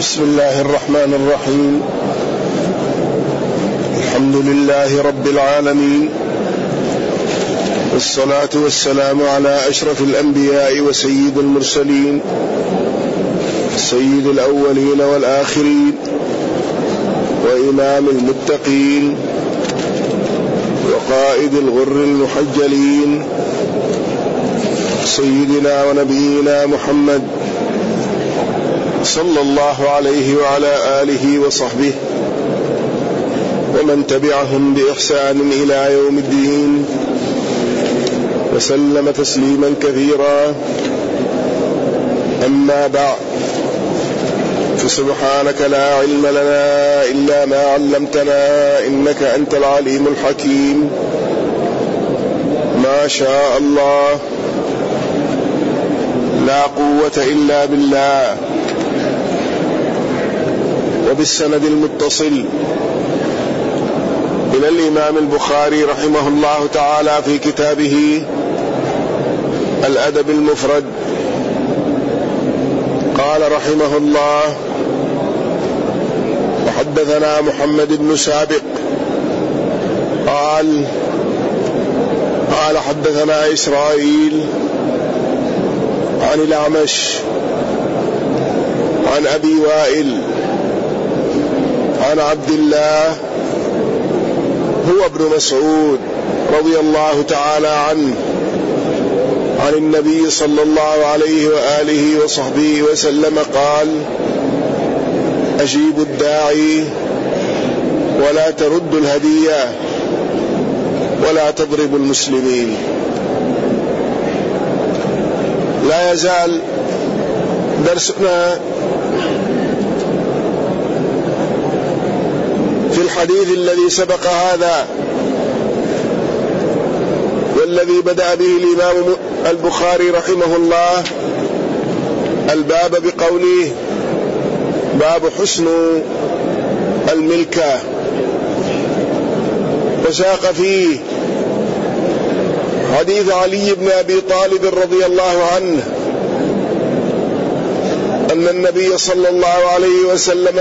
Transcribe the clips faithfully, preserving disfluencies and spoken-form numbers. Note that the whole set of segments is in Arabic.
بسم الله الرحمن الرحيم. الحمد لله رب العالمين، والصلاة والسلام على أشرف الأنبياء وسيد المرسلين، سيد الأولين والآخرين، وإمام المتقين، وقائد الغر المحجلين، سيدنا ونبينا محمد صلى الله عليه وعلى آله وصحبه ومن تبعهم بإحسان إلى يوم الدين، وسلم تسليما كثيرا. أما بعد، فسبحانك لا علم لنا إلا ما علمتنا إنك أنت العليم الحكيم. ما شاء الله، لا قوة إلا بالله. وبالسند المتصل إلى الإمام البخاري رحمه الله تعالى في كتابه الأدب المفرد، قال رحمه الله: وحدثنا محمد بن سابق قال قال حدثنا إسرائيل عن الأعمش عن أبي وائل عن عبد الله هو ابن مسعود رضي الله تعالى عنه عن النبي صلى الله عليه وآله وصحبه وسلم قال: أجيبوا الداعي ولا تردوا الهدية ولا تضربوا المسلمين. لا يزال درسنا في الحديث الذي سبق هذا، والذي بدأ به الإمام البخاري رحمه الله الباب بقوله: باب حسن الملكة، وساق فيه حديث علي بن أبي طالب رضي الله عنه أن النبي صلى الله عليه وسلم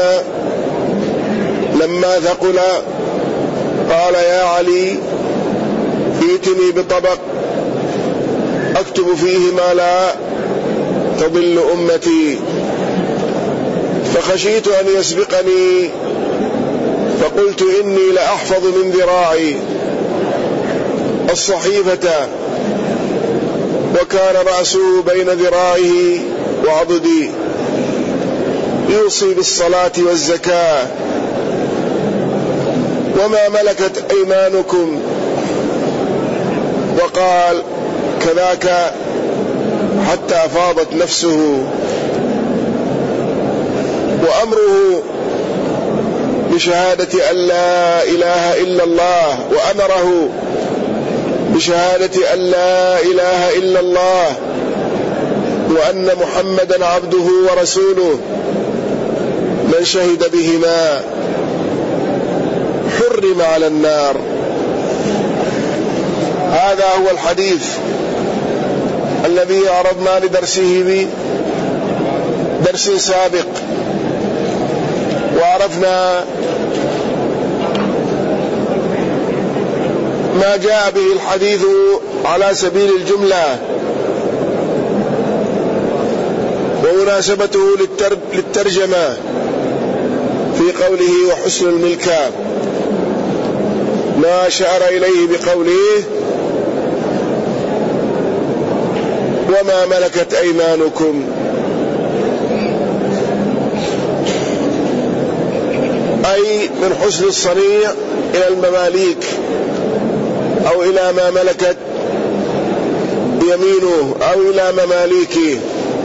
لما ثقل قال: يا علي، ائتني بطبق أكتب فيه ما لا تضل أمتي. فخشيت أن يسبقني فقلت: إني لأحفظ من ذراعي الصحيفة، وكان رأسه بين ذراعه وعضدي، يوصي بالصلاة والزكاة، وما ملكت أيمانكم. وقال كذاك حتى فاضت نفسه، وأمره بشهادة أن لا إله إلا الله، وأمره بشهادة أن لا إله إلا الله وأن محمدا عبده ورسوله. من شهد بهما حرم على النار. هذا هو الحديث الذي عرضنا لدرسه بدرس سابق، وعرفنا ما جاء به الحديث على سبيل الجملة ومناسبته للترجمة في قوله: وحسن الملكة، ما أشار إليه بقوله: وما ملكت أيمانكم. أي من حسن الصنيع إلى المماليك، أو إلى ما ملكت يمينه، أو إلى مماليكه.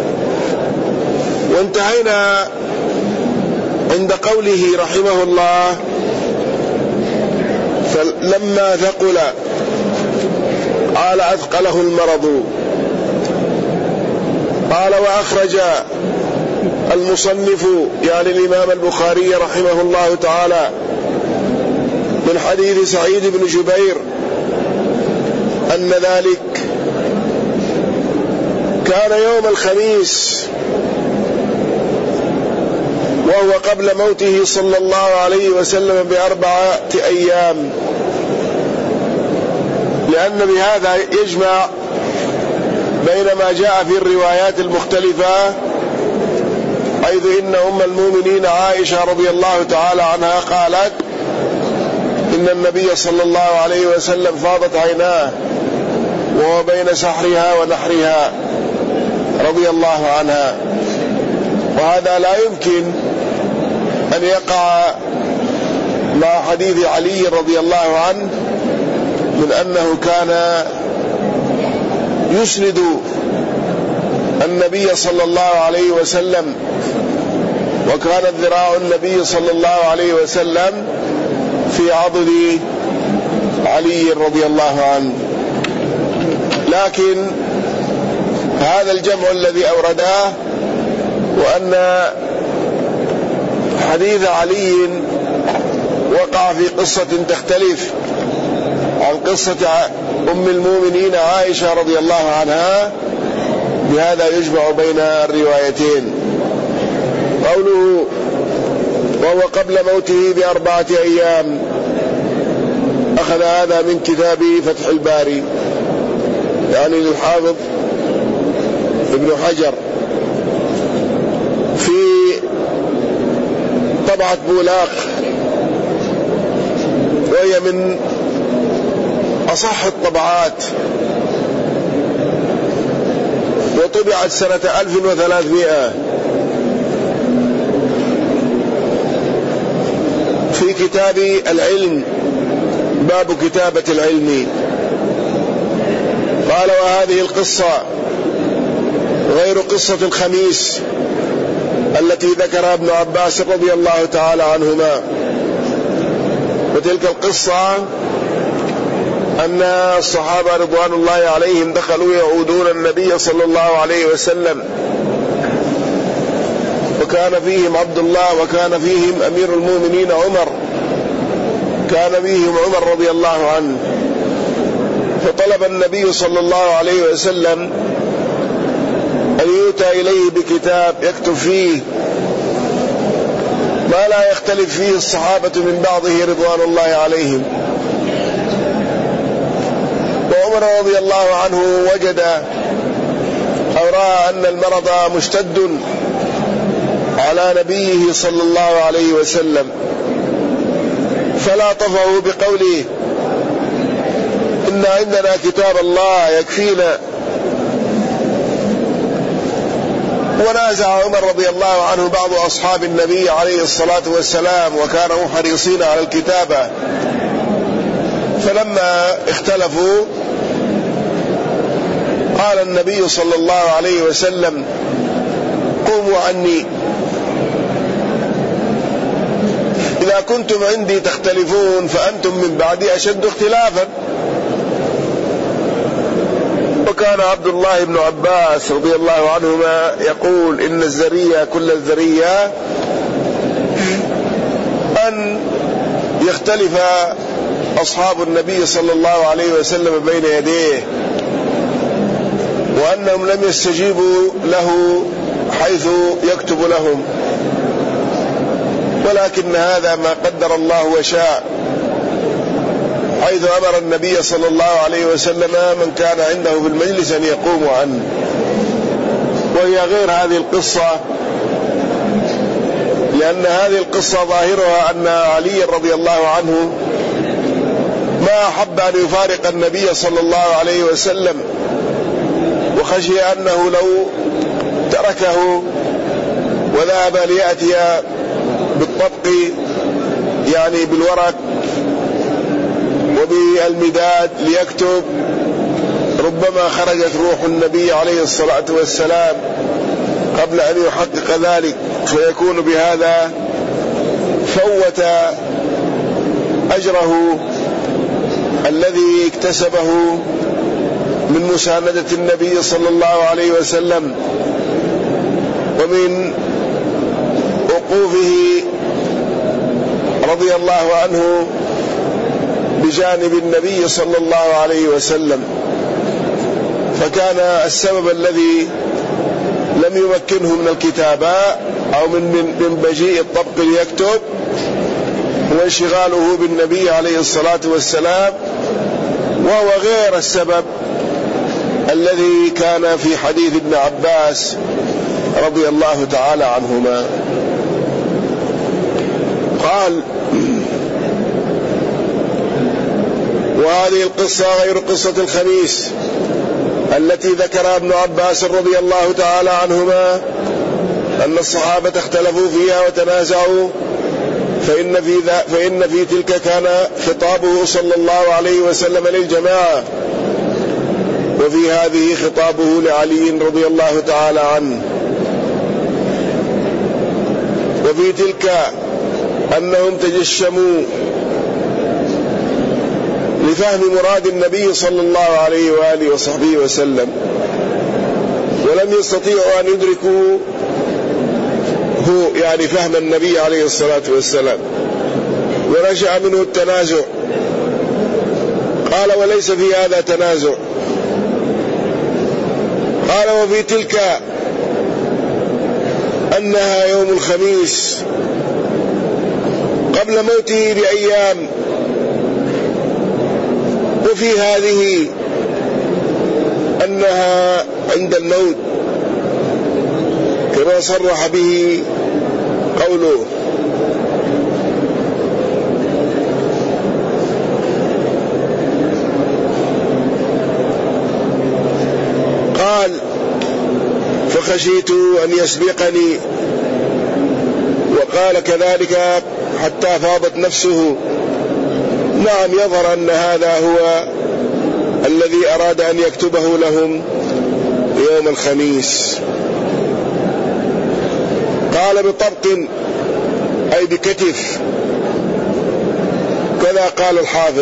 وانتهينا عند قوله رحمه الله: فلما ثقل، قال: أثقله المرض. قال: وأخرج المصنف يعني الإمام البخاري رحمه الله تعالى من حديث سعيد بن جبير أن ذلك كان يوم الخميس، وهو قبل موته صلى الله عليه وسلم بأربعة أيام، لأن بهذا يجمع بين ما جاء في الروايات المختلفة، حيث إن أم المؤمنين عائشة رضي الله تعالى عنها قالت إن النبي صلى الله عليه وسلم فاضت عيناه وهو بين سحرها ونحرها رضي الله عنها، وهذا لا يمكن أن يقع مع حديث علي رضي الله عنه من أنه كان يسند النبي صلى الله عليه وسلم، وكان ذراع النبي صلى الله عليه وسلم في عضد علي رضي الله عنه. لكن هذا الجمع الذي أورداه، وأن حديث علي وقع في قصة تختلف عن قصة أم المؤمنين عائشة رضي الله عنها، بهذا يجمع بين الروايتين. قوله وهو قبل موته بأربعة أيام، أخذ هذا من كتاب فتح الباري، يعني للحافظ ابن حجر، في طبعة بولاق، وهي من أصح الطبعات، وطبعت سنة ألف وثلاثمائة في كتاب العلم، باب كتابة العلم. قال وهذه القصة غير قصة الخميس التي ذكرها ابن عباس رضي الله تعالى عنهما. وتلك القصة أن الصحابة رضوان الله عليهم دخلوا يعودون النبي صلى الله عليه وسلم، وكان فيهم عبد الله، وكان فيهم أمير المؤمنين عمر، كان فيهم عمر رضي الله عنه. فطلب النبي صلى الله عليه وسلم أن يؤتى إليه بكتاب يكتب فيه ما لا يختلف فيه الصحابة من بعضه رضوان الله عليهم. وعمر رضي الله عنه وجد أو رأى أن المرض مشتد على نبيه صلى الله عليه وسلم، فلا طفه بقوله إن عندنا كتاب الله يكفينا. ونازع عمر رضي الله عنه بعض أصحاب النبي عليه الصلاة والسلام، وكانوا حريصين على الكتابة، فلما اختلفوا قال النبي صلى الله عليه وسلم قوموا عني، إذا كنتم عندي تختلفون فأنتم من بعدي أشد اختلافا. وكان عبد الله بن عباس رضي الله عنهما يقول إن الذرية كل الذرية أن يختلف أصحاب النبي صلى الله عليه وسلم بين يديه، وأنهم لم يستجيبوا له حيث يكتب لهم، ولكن هذا ما قدر الله وشاء، حيث أمر النبي صلى الله عليه وسلم من كان عنده في المجلس أن يقوم عنه. وهي غير هذه القصة، لأن هذه القصة ظاهرها أن علي رضي الله عنه ما أحب أن يفارق النبي صلى الله عليه وسلم، وخشي أنه لو تركه وذهب ليأتي بالطبق يعني بالورق وبالمداد ليكتب، ربما خرجت روح النبي عليه الصلاة والسلام قبل أن يحقق ذلك، فيكون بهذا فوت أجره الذي اكتسبه من مساندة النبي صلى الله عليه وسلم ومن وقوفه رضي الله عنه بجانب النبي صلى الله عليه وسلم. فكان السبب الذي لم يمكنه من الكتابة أو من, من, من مجيء الطبق ليكتب وانشغاله بالنبي عليه الصلاة والسلام، وهو غير السبب الذي كان في حديث ابن عباس رضي الله تعالى عنهما. قال: وهذه القصة غير قصة الخميس التي ذكرها ابن عباس رضي الله تعالى عنهما أن الصحابة اختلفوا فيها وتنازعوا، فإن في, فإن في تلك كان خطابه صلى الله عليه وسلم للجماعة، وفي هذه خطابه لعلي رضي الله تعالى عنه. وفي تلك أنهم تجشموا لفهم مراد النبي صلى الله عليه وآله وصحبه وسلم، ولم يستطيعوا أن يدركوا هو يعني فهم النبي عليه الصلاة والسلام، ونشأ منه التنازع. قال: وليس في هذا تنازع. قال: وفي تلك أنها يوم الخميس قبل موته بأيام، وفي هذه أنها عند الموت، كما صرح به قوله. قال: فخشيت أن يسبقني، وقال كذلك حتى فاضت نفسه. نعم، يظهر أن هذا هو الذي أراد أن يكتبه لهم يوم الخميس. قال: بطبق أي بكتف، كذا قال الحافظ.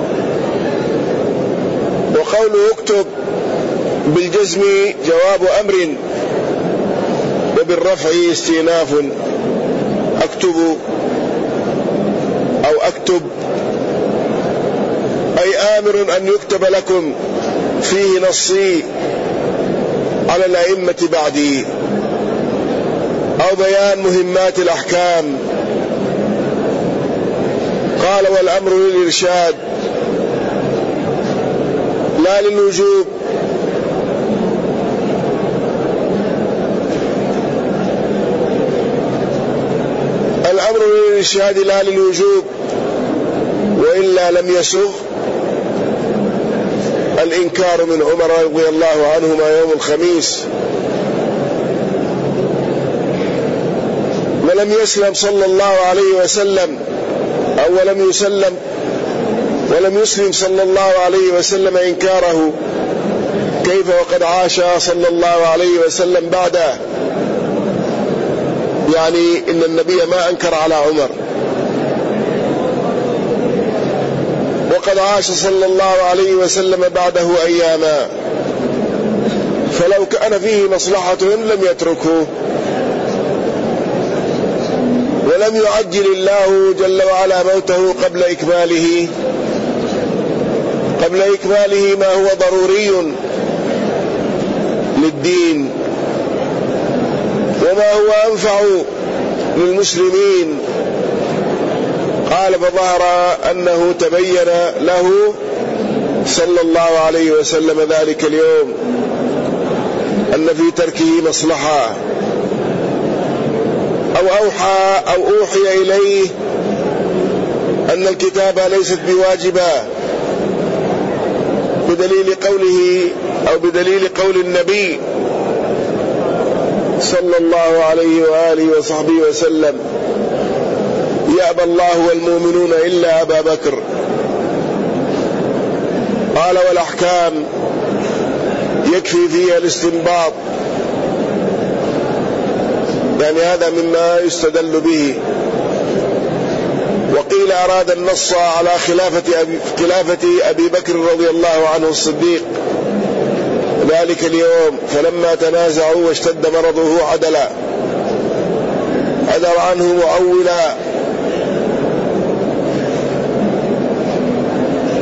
وقوله اكتب بالجزم جواب أمر، وبالرفع استئناف، أكتب أو أكتب أي آمر أن يكتب لكم فيه نصي على الأئمة بعدي، أو بيان مهمات الأحكام. قال: والأمر للإرشاد لا للوجوب، الأمر للإرشاد لا للوجوب، وإلا لم يسغ الإنكار من عمر رضي الله عنهما يوم الخميس. ولم يسلم صلى الله عليه وسلم أو ولم يسلم ولم يسلم صلى الله عليه وسلم إنكاره، كيف وقد عاش صلى الله عليه وسلم بعده. يعني إن النبي ما أنكر على عمر، وقد عاش صلى الله عليه وسلم بعده أياما، فلو كان فيه مصلحة لم يتركه. ولم يعجل الله جل وعلا موته قبل إكماله قبل إكماله ما هو ضروري للدين، وما هو أنفع للمسلمين. قال: فظهر أنه تبين له صلى الله عليه وسلم ذلك اليوم أن في تركه مصلحة، أو أوحى أو أوحي إليه أن الكتابة ليست بواجبة، بدليل قوله أو بدليل قول النبي صلى الله عليه وآله وصحبه وسلم: يأبى الله والمؤمنون إلا أبا بكر. قال: والأحكام يكفي فيها الاستنباط، يعني هذا مما يستدل به. وقيل أراد النص على خلافة أبي, خلافة أبي بكر رضي الله عنه الصديق ذلك اليوم، فلما تنازعوا واشتد مرضه عدلا عدل عنه معولا،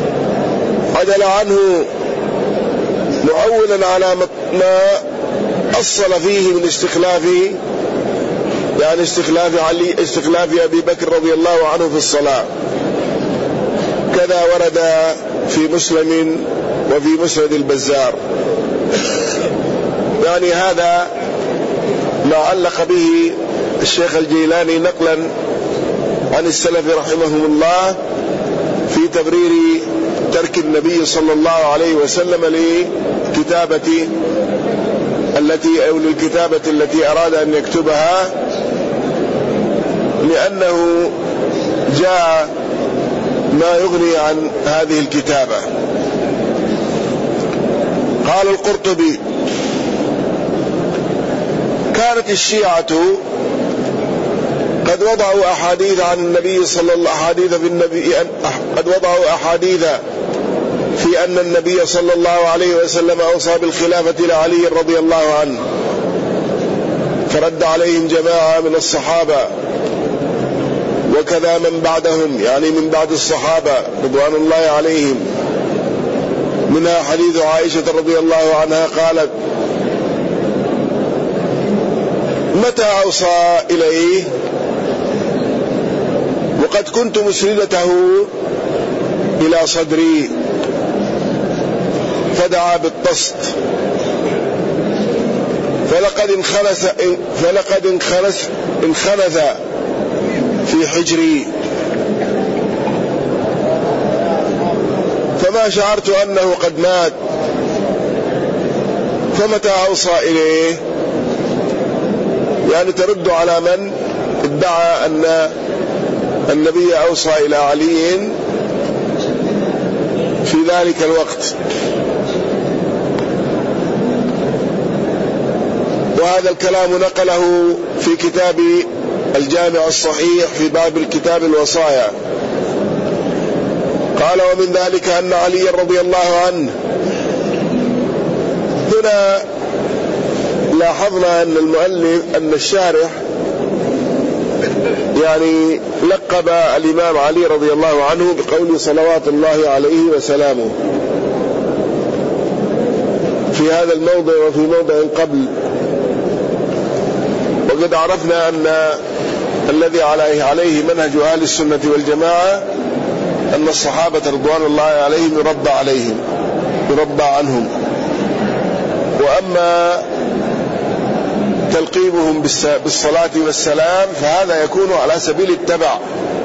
عدل عنه معولا على ما أصل فيه من استخلافه، يعني استخلاف علي استخلاف أبي بكر رضي الله عنه في الصلاة، كذا ورد في مسلم وفي مسند البزار. يعني هذا ما علق به الشيخ الجيلاني نقلا عن السلف رحمهم الله في تبرير ترك النبي صلى الله عليه وسلم لكتابة التي أو للكتابة التي أراد أن يكتبها، لأنه جاء ما يغني عن هذه الكتابة. قال القرطبي: كانت الشيعة قد وضعوا أحاديث عن النبي صلى الله أحاديث في النبي قد وضعوا أحاديث في أن النبي صلى الله عليه وسلم أوصى بالخلافة لعلي رضي الله عنه، فرد عليهم جماعة من الصحابة وكذا من بعدهم، يعني من بعد الصحابة رضوان الله عليهم. منها حديث عائشة رضي الله عنها قالت: متى أوصى إليه وقد كنت مسندته إلى صدري، فدعا بالطست، فلقد انخلث فلقد انخلث انخلث في حجري، فما شعرت أنه قد مات، فمتى أوصى إليه؟ يعني ترد على من ادعى أن النبي أوصى إلى علي في ذلك الوقت. وهذا الكلام نقله في كتاب الجامع الصحيح في باب الكتاب الوصايا. قال: ومن ذلك أن علي رضي الله عنه. هنا لاحظنا أن المؤلف أن الشارح يعني لقب الإمام علي رضي الله عنه بقول صلوات الله عليه وسلامه في هذا الموضع وفي موضع قبل. وقد عرفنا أن الذي عليه عليه منهج أهل السنة والجماعة أن الصحابة رضوان الله عليهم يربى عليهم يربى عنهم. وأما تلقيبهم بالصلاة والسلام فهذا يكون على سبيل التبع،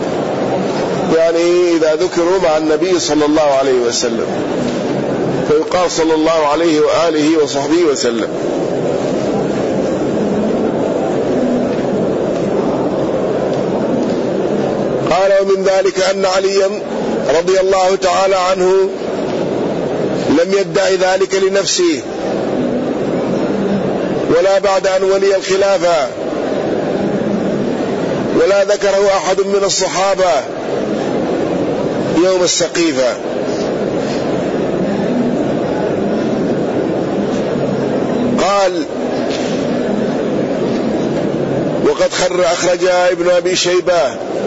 يعني إذا ذكروا مع النبي صلى الله عليه وسلم فيقال صلى الله عليه وآله وصحبه وسلم. قال: ومن ذلك أن عليا رضي الله تعالى عنه لم يدعي ذلك لنفسه ولا بعد أن ولي الخلافة، ولا ذكره أحد من الصحابة يوم السقيفة. قال: وقد خر أخرج ابن أبي شيبة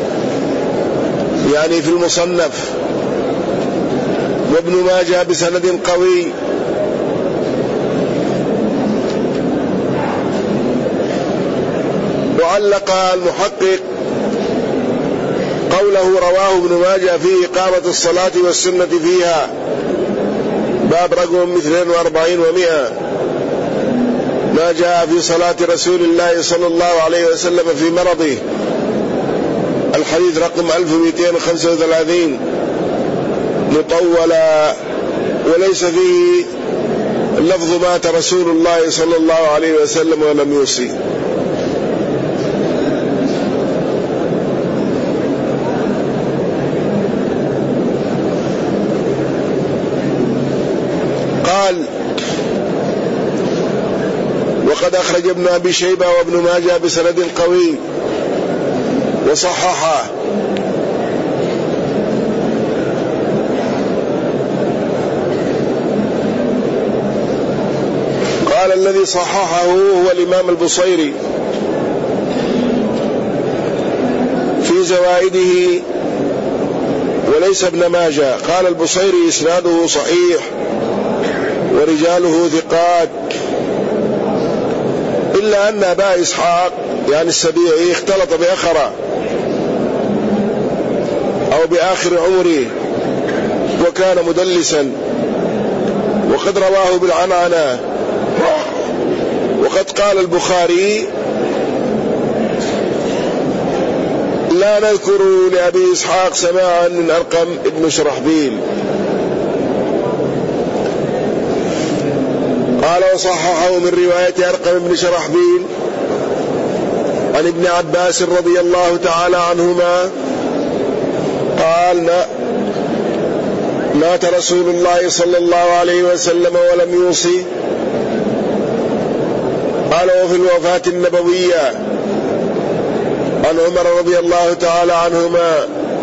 يعني في المصنف، وابن ماجه بسند قوي، وعلق المحقق قوله رواه ابن ماجه في إقامة الصلاة والسنة فيها، باب رقم اثنين وأربعين ومئة، ما جاء في صلاة رسول الله صلى الله عليه وسلم في مرضه، الحديث رقم ألف ومئتين وخمسة وثلاثين مطولا، وليس فيه اللفظ مات رسول الله صلى الله عليه وسلم ولم يوصي. قال: وقد أخرج ابن أبي شيبة وابن ماجه بسند قوي وصححه. قال: الذي صححه هو الإمام البصيري في زوائده وليس ابن ماجه. قال البصيري: إسناده صحيح ورجاله ثقات، إلا أن أبا إسحاق يعني السبيعي اختلط بأخرى أو بآخر عمره وكان مدلسا، وقد رواه بالعنعنة. وقد قال البخاري: لا نذكر لأبي إسحاق سماعا من أرقم ابن شرحبيل. قال: وصححه من رواية أرقم ابن شرحبيل عن ابن عباس رضي الله تعالى عنهما قال: مات رسول الله صلى الله عليه وسلم ولم يوصي. قال: وفي الوفاة النبوية عن عمر رضي الله تعالى عنهما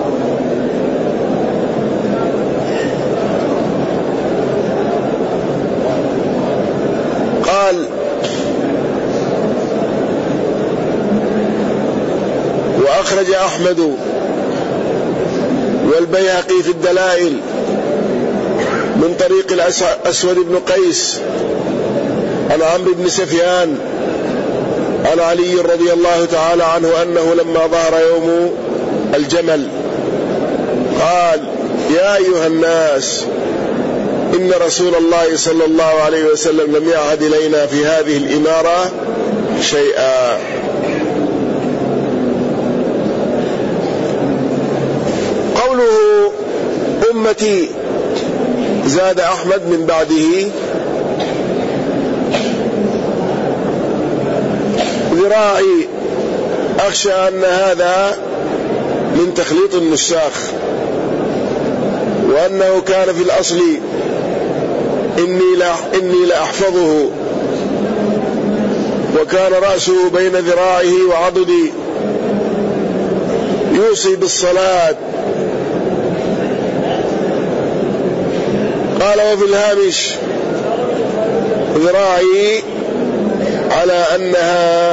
قال: وأخرج أحمد والبيهقي في الدلائل من طريق الأسود بن قيس عن عمرو بن سفيان عن علي رضي الله تعالى عنه أنه لما ظهر يوم الجمل قال: يا أيها الناس، إن رسول الله صلى الله عليه وسلم لم يعهد إلينا في هذه الإمارة شيئا. قوله أمتي زاد أحمد من بعده: ذراعي. أخشى أن هذا من تخليط النساخ، وأنه كان في الأصل إني لا إني لأحفظه، وكان رأسه بين ذراعه وعضدي يوصي بالصلاة. قال: وفي الهامش: ذراعي على أنها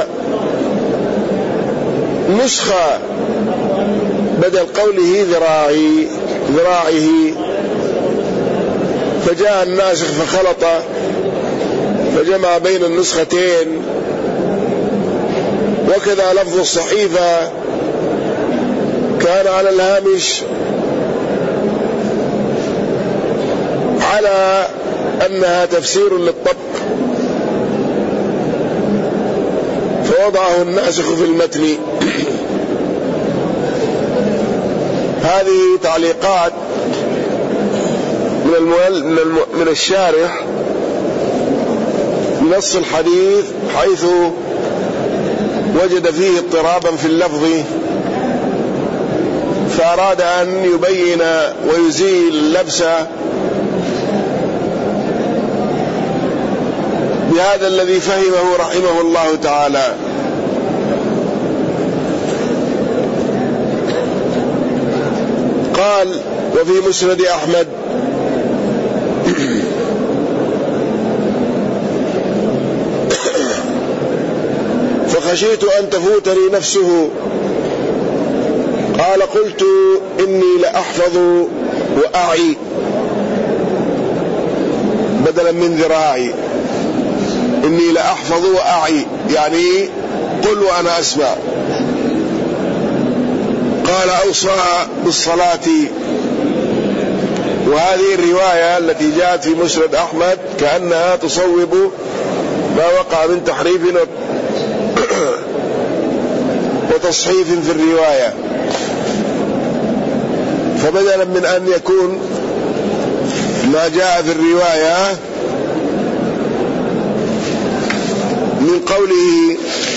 نسخة بدل قوله ذراعي ذراعه، فجاء الناسخ فخلط فجمع بين النسختين. وكذا لفظ الصحيفة كان على الهامش على أنها تفسير للطبق، فوضعه الناسخ في المتن. هذه تعليقات من من الشارح نص الحديث، حيث وجد فيه اضطرابا في اللفظ، فأراد أن يبين ويزيل اللبس بهذا الذي فهمه رحمه الله تعالى. قال: وفي مسند أحمد فخشيت أن تفوتني نفسه. قال: قلت إني لأحفظ وأعي بدلا من ذراعي. إني لأحفظ وأعي يعني قل وأنا أسمع. قال: أوصى بالصلاة. وهذه الرواية التي جاءت في مسند أحمد كأنها تصوب ما وقع من تحريف وتصحيف في الرواية، فبدلا من أن يكون ما جاء في الرواية من قوله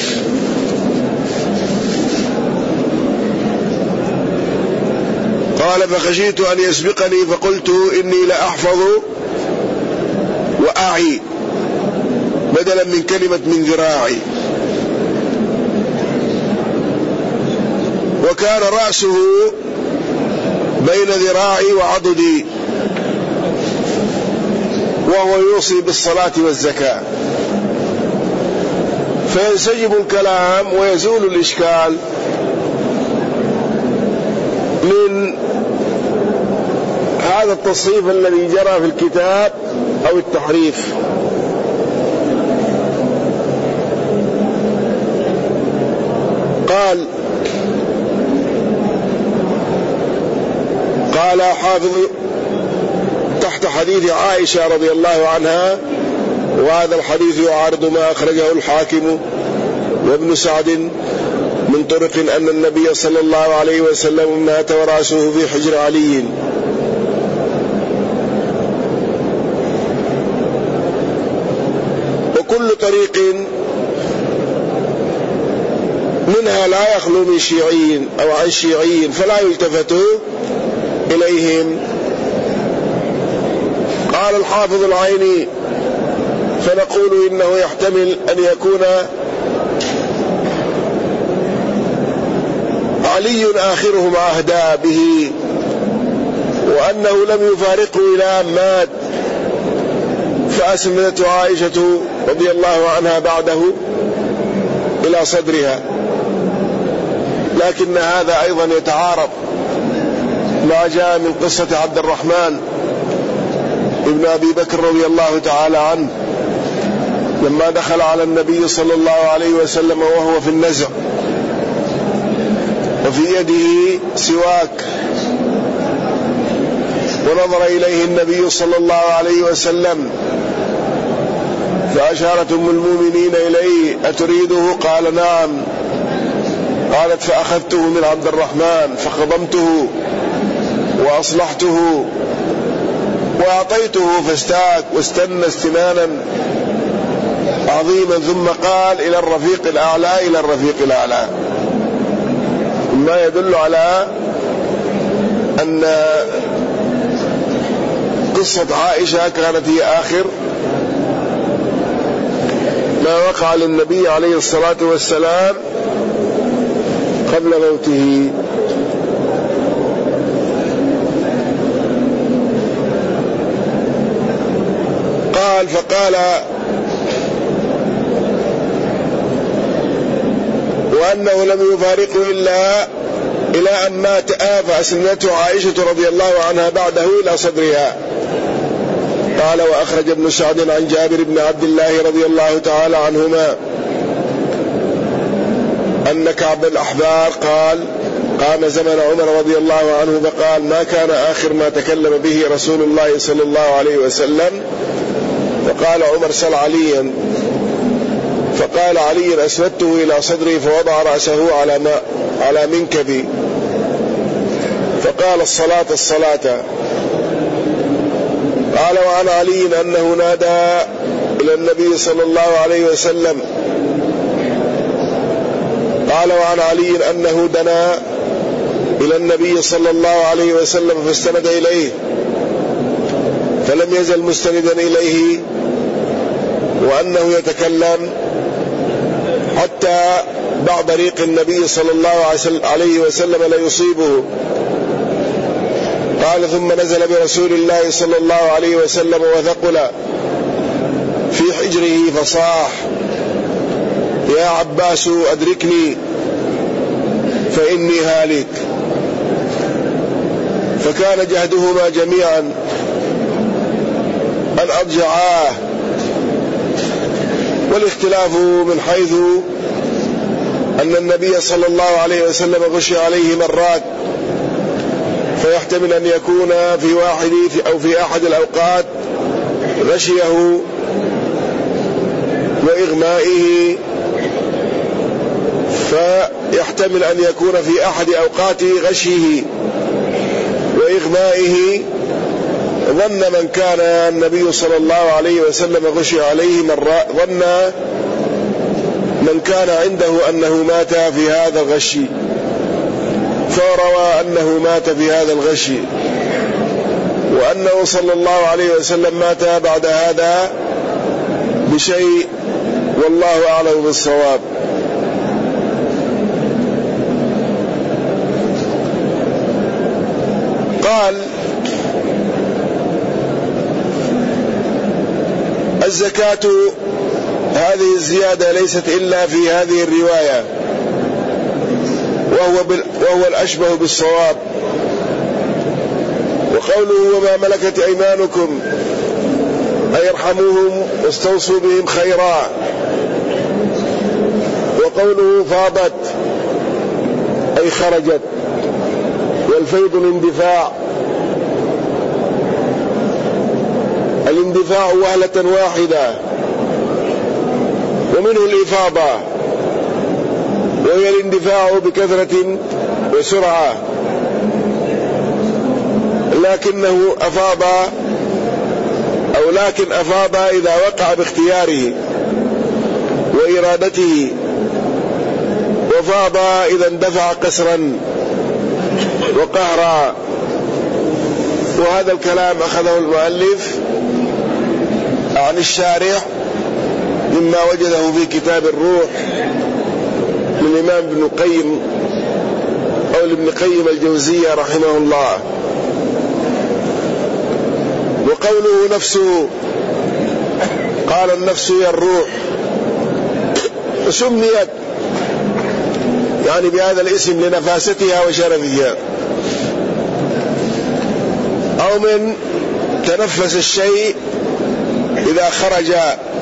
قال: فخشيت أن يسبقني فقلت إني لأحفظ وأعي بدلا من كلمة من ذراعي. وكان رأسه بين ذراعي وعضدي، وهو يوصي بالصلاة والزكاة. فينسجم الكلام ويزول الإشكال من هذا التصحيف الذي جرى في الكتاب أو التحريف. قال قال حافظ تحت حديث عائشة رضي الله عنها: وهذا الحديث يعارض ما أخرجه الحاكم وابن سعد من طرق أن النبي صلى الله عليه وسلم مات ورأسه في حجر علي. وكل طريق منها لا يخلو من شيعي أو عن شيعي فلا يلتفت إليهم. قال الحافظ العيني: فنقول إنه يحتمل أن يكون علي آخرهم عهدا به، وأنه لم يفارقه إلى أن مات، فأسندته عائشة رضي الله عنها بعده إلى صدرها. لكن هذا أيضا يتعارض ما جاء من قصة عبد الرحمن ابن أبي بكر رضي الله تعالى عنه لما دخل على النبي صلى الله عليه وسلم وهو في النزع وفي يده سواك، ونظر إليه النبي صلى الله عليه وسلم فأشارت أم المؤمنين إليه: أتريده؟ قال: نعم. قالت: فأخذته من عبد الرحمن فخضمته وأصلحته وأعطيته فاستاك واستنى استنانا عظيما، ثم قال: إلى الرفيق الأعلى، إلى الرفيق الأعلى. ما يدل على أن قصة عائشة كانت هي آخر ما وقع للنبي عليه الصلاة والسلام قبل موته. قال: فقال: وأنه لم يفارقه إلا إلى أن مات، فأسندته عائشة رضي الله عنها بعده إلى صدرها. قال: وأخرج ابن سعد عن جابر بن عبد الله رضي الله تعالى عنهما أن كعب الأحبار قال: قام زمن عمر رضي الله عنه فقال: ما كان آخر ما تكلم به رسول الله صلى الله عليه وسلم؟ فقال عمر: سل عليا. فقال علي: أسندته إلى صدري فوضع رأسه على ما على منكبي، فقال: الصلاة الصلاة. قال: وعن علي أنه نادى إلى النبي صلى الله عليه وسلم. قال: وعن علي أنه دنا إلى النبي صلى الله عليه وسلم فاستند إليه فلم يزل مستندا إليه، وأنه يتكلم حتى بعد ريق النبي صلى الله عليه وسلم لا يصيبه. قال: ثم نزل برسول الله صلى الله عليه وسلم وثقل في حجره فصاح: يا عباس أدركني فإني هالك. فكان جهدهما جميعا أن أضجعاه، والاختلاف من حيث أن النبي صلى الله عليه وسلم غشي عليه مرات، فيحتمل أن يكون في واحد أو في أحد الأوقات غشيه وإغمائه، فيحتمل أن يكون في أحد أوقات غشيه وإغمائه ظن من كان النبي صلى الله عليه وسلم غشي عليه مرة، ظن من كان عنده أنه مات في هذا الغشي فروى أنه مات في هذا الغشي، وأنه صلى الله عليه وسلم مات بعد هذا بشيء، والله أعلم بالصواب. قال: الزكاة هذه الزيادة ليست إلا في هذه الرواية، وهو, بال وهو الأشبه بالصواب. وقوله: وما ملكت أيمانكم أي ارحموهم واستوصوا بهم خيرا. وقوله: فاضت أي خرجت، والفيض الاندفاع، الاندفاع وهلة واحدة، ومنه الإفاضة وهي الاندفاع بكثرة وسرعة، لكنه أفاض أو لكن أفاض إذا وقع باختياره وإرادته، وفاض إذا اندفع قسرا وقهرا. وهذا الكلام أخذه المؤلف عن الشارح مما وجده في كتاب الروح من الإمام ابن القيم أو ابن قيم الجوزية رحمه الله. وقوله نفسه، قال النفس هي الروح، سميت يعني بهذا الاسم لنفاستها وشرفها، أو من تنفس الشيء إذا خرج،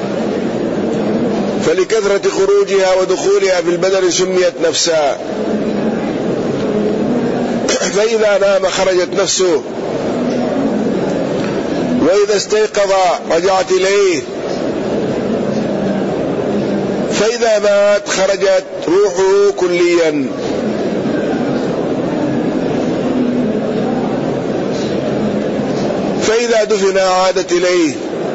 فلكثرة خروجها ودخولها في البدن سميت نفسا. فإذا نام خرجت نفسه، وإذا استيقظ رجعت إليه، فإذا مات خرجت روحه كليا. فإذا دفن عادت إليه،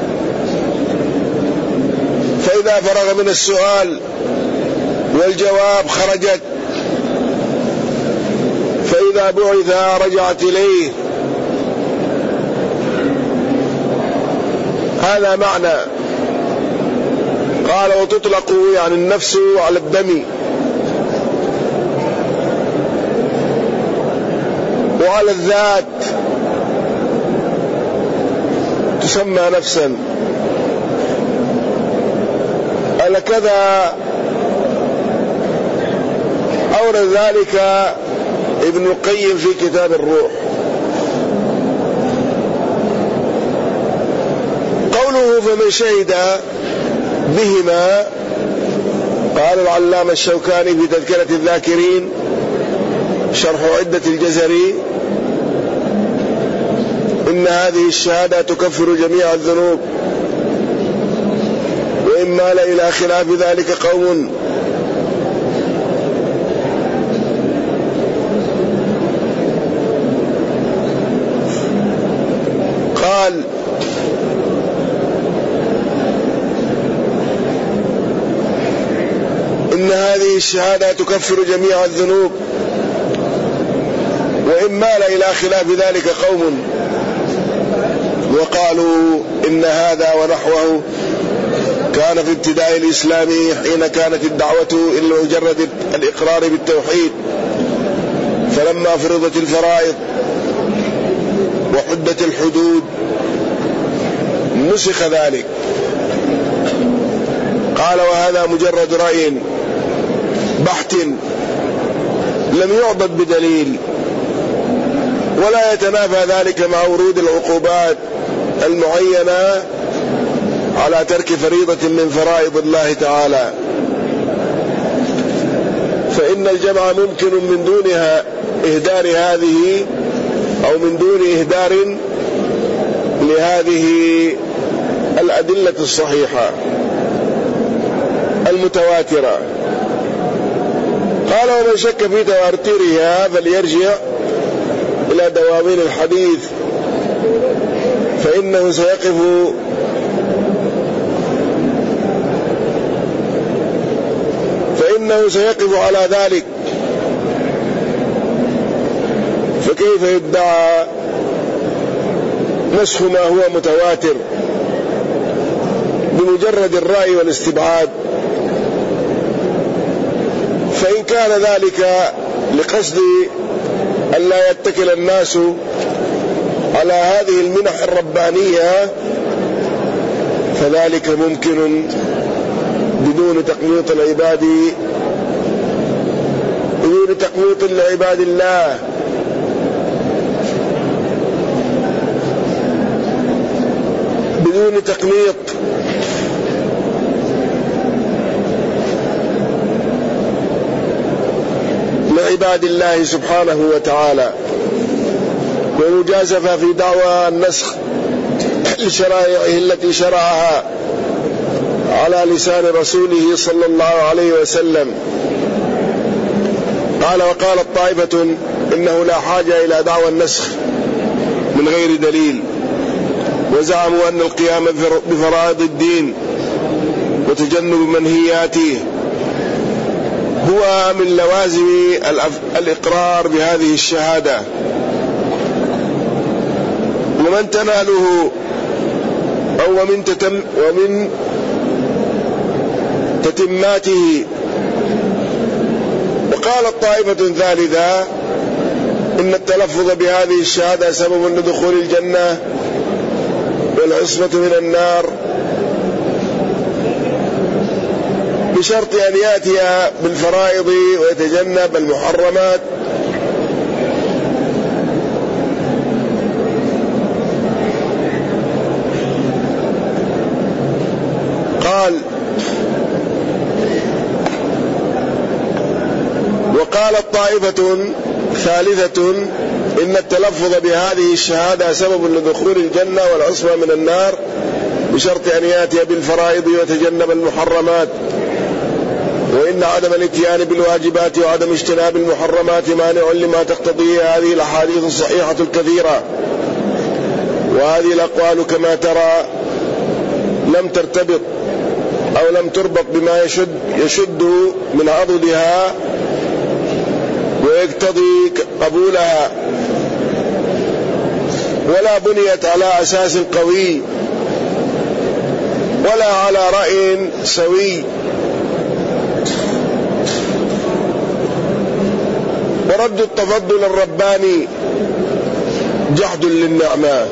فإذا فرغ من السؤال والجواب خرجت، فإذا بعث رجعت إليه. هذا معنى. قال وتطلق يعني النفس على الدم وعلى الذات تسمى نفسا. ألا كذا أورد ذلك ابن القيم في كتاب الروح. قوله فمن شهد بهما، قال العلامة الشوكاني في تذكرة الذاكرين شرح عدة الجزري إن هذه الشهادة تكفر جميع الذنوب، وإن مال إلى خلاف ذلك قوم قال إن هذه الشهادة تكفر جميع الذنوب، وإن مال إلى خلاف ذلك قوم وقالوا إن هذا ونحوه كان في ابتداء الإسلام حين كانت الدعوة إلى مجرد الإقرار بالتوحيد، فلما فرضت الفرائض وحدت الحدود نسخ ذلك. قال وهذا مجرد رأي بحت لم يعضد بدليل، ولا يتنافى ذلك مع ورود العقوبات المعينة على ترك فريضة من فرائض الله تعالى، فإن الجمع ممكن من دونها إهدار هذه أو من دون إهدار لهذه الأدلة الصحيحة المتواترة. قال ومن شك في تواترها فليرجع إلى دواوين الحديث، فإنه سيقف فإنه سيقف على ذلك. فكيف يدعى نسخ ما هو متواتر بمجرد الرأي والاستبعاد؟ فإن كان ذلك لقصد أن لا يتكل الناس على هذه المنح الربانية فذلك ممكن بدون تقنيط العباد بدون تقنيط لعباد الله، بدون تقنيط عباد الله سبحانه وتعالى، ومجازفة في دعوى النسخ لشرائعه التي شرعها على لسان رسوله صلى الله عليه وسلم. قال: وقالت طائفة إنه لا حاجة إلى دعوى النسخ من غير دليل، وزعموا أن القيام بفرائض الدين وتجنب منهياته هو من لوازم الإقرار بهذه الشهادة، ومن تناله أو ومن, تتم ومن تتماته. وقالت طائفة ثالثة إن التلفظ بهذه الشهادة سبب لدخول الجنة والعصمة من النار، بشرط أن يأتي بالفرائض ويتجنب المحرمات. قال: وقالت طائفة ثالثة إن التلفظ بهذه الشهادة سبب لدخول الجنة والعصمة من النار، بشرط أن يأتي بالفرائض ويتجنب المحرمات، وإن عدم الاتيان بالواجبات وعدم اجتناب المحرمات مانع لما تقتضيه هذه الأحاديث الصحيحة الكثيرة. وهذه الأقوال كما ترى لم ترتبط أو لم تربط بما يشد, يشد من عضدها ويقتضي قبولها، ولا بنيت على أساس قوي ولا على رأي سوي. ورد التفضل الرباني جحد للنعمة،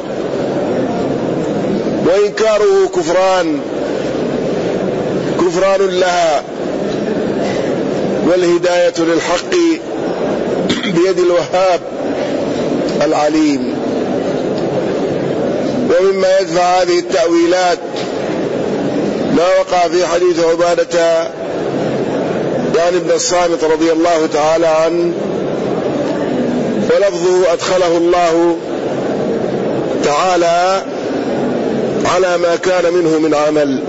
وإنكاره كفران كفران لها، والهداية للحق بيد الوهاب العليم. ومما يدفع هذه التأويلات ما وقع في حديث عبادة يعني ابن الصامت رضي الله تعالى عنه، ولفظه أدخله الله تعالى على ما كان منه من عمل.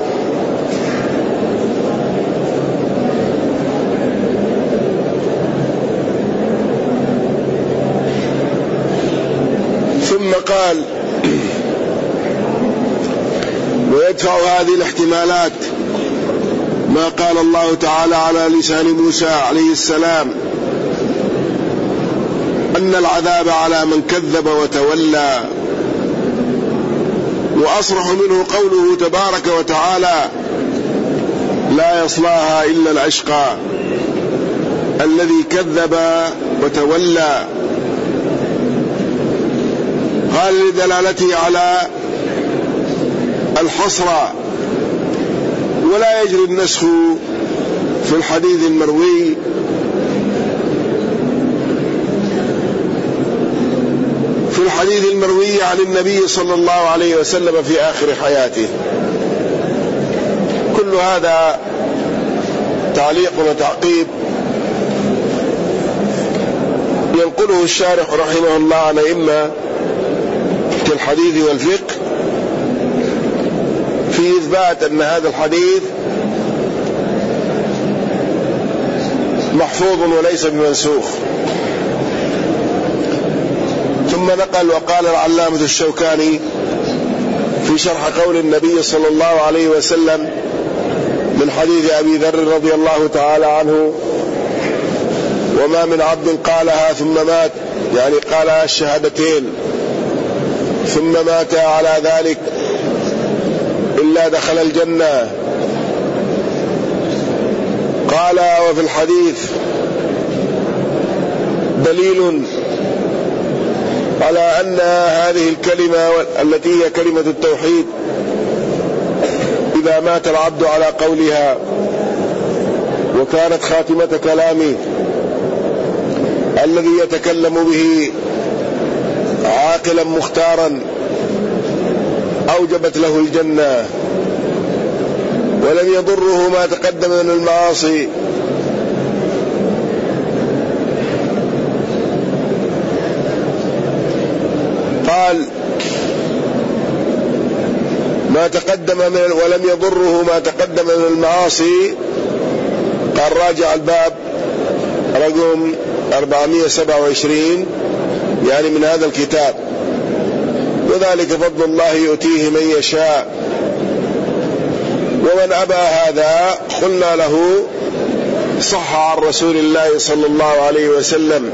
ثم قال: ويدفع هذه الاحتمالات ما قال الله تعالى على لسان موسى عليه السلام أن العذاب على من كذب وتولى، وأصرح منه قوله تبارك وتعالى: لا يصلاها إلا الأشقى الذي كذب وتولى. قال لدلالته على الحصر، ولا يجري النسخ في الحديث المروي في الحديث المروي عن النبي صلى الله عليه وسلم في آخر حياته. كل هذا تعليق وتعقيب ينقله الشارح رحمه الله عن أئمة الحديث والفقه في إثبات أن هذا الحديث محفوظ وليس بمنسوخ. ثم نقل وقال العلامة الشوكاني في شرح قول النبي صلى الله عليه وسلم من حديث أبي ذر رضي الله تعالى عنه: وما من عبد قالها ثم مات، يعني قالها الشهادتين ثم مات على ذلك إلا دخل الجنة. قال: وفي الحديث دليل على أن هذه الكلمة التي هي كلمة التوحيد إذا مات العبد على قولها وكانت خاتمة كلامه الذي يتكلم به عاقلا مختارا أوجبت له الجنة، ولم يضره ما تقدم من المعاصي، تقدم من ولم يضره ما تقدم من المعاصي، قال راجع الباب رقم أربعمائة وسبعة وعشرين يعني من هذا الكتاب. وذلك فضل الله يؤتيه من يشاء. ومن أبى هذا قلنا له صح عن رسول الله صلى الله عليه وسلم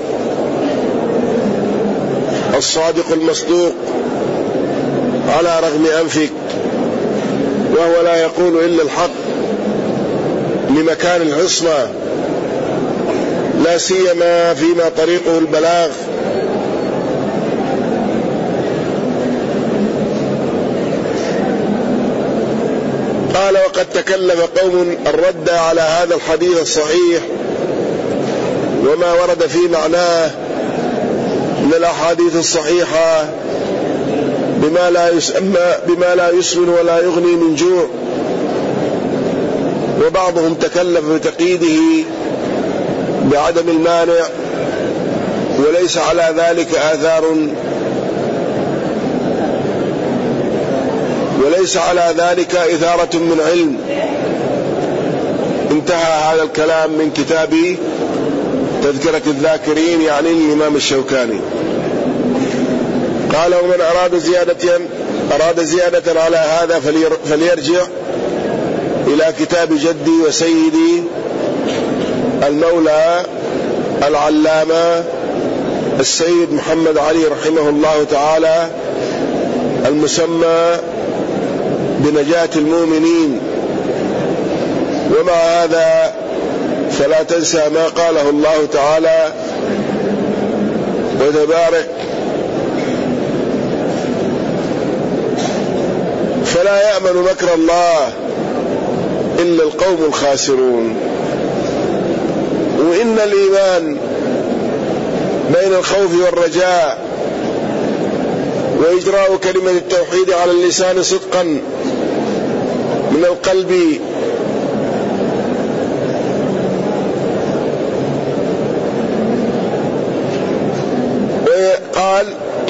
الصادق المصدوق على رغم أنفك، وهو لا يقول إلا الحق لمكان العصمة، لا سيما فيما طريقه البلاغ. قال وقد تكلم قوم الرد على هذا الحديث الصحيح وما ورد في معناه من الأحاديث الصحيحة بما لا يسمى بما لا يسمن ولا يغني من جوع، وبعضهم تكلف بتقييده بعدم المانع، وليس على ذلك آثار وليس على ذلك إثارة من علم. انتهى هذا الكلام من كتاب تذكرة الذاكرين يعني الإمام الشوكاني. قال ومن أراد زيادة أراد زيادة على هذا فليرجع إلى كتاب جدي وسيدي المولى العلامة السيد محمد علي رحمه الله تعالى المسمى بنجاة المؤمنين. ومع هذا فلا تنسى ما قاله الله تعالى وتبارك فلا يأمن مكر الله إلا القوم الخاسرون. وإن الإيمان بين الخوف والرجاء وإجراء كلمة التوحيد على اللسان صدقا من القلب وقال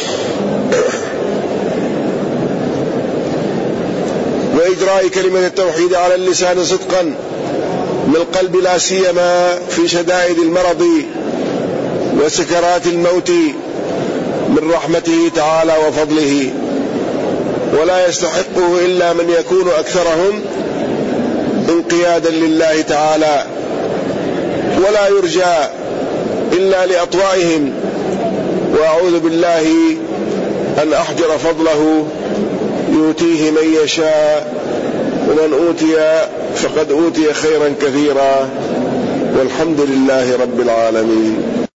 وإجراء كلمة التوحيد على اللسان صدقا من القلب لا سيما في شدائد المرض وسكرات الموت من رحمته تعالى وفضله، ولا يستحقه إلا من يكون أكثرهم انقيادا لله تعالى، ولا يرجى إلا لأطوائهم. وأعوذ بالله أن أحجر فضله يؤتيه من يشاء، ومن أوتي فقد أوتي خيرا كثيرا، والحمد لله رب العالمين.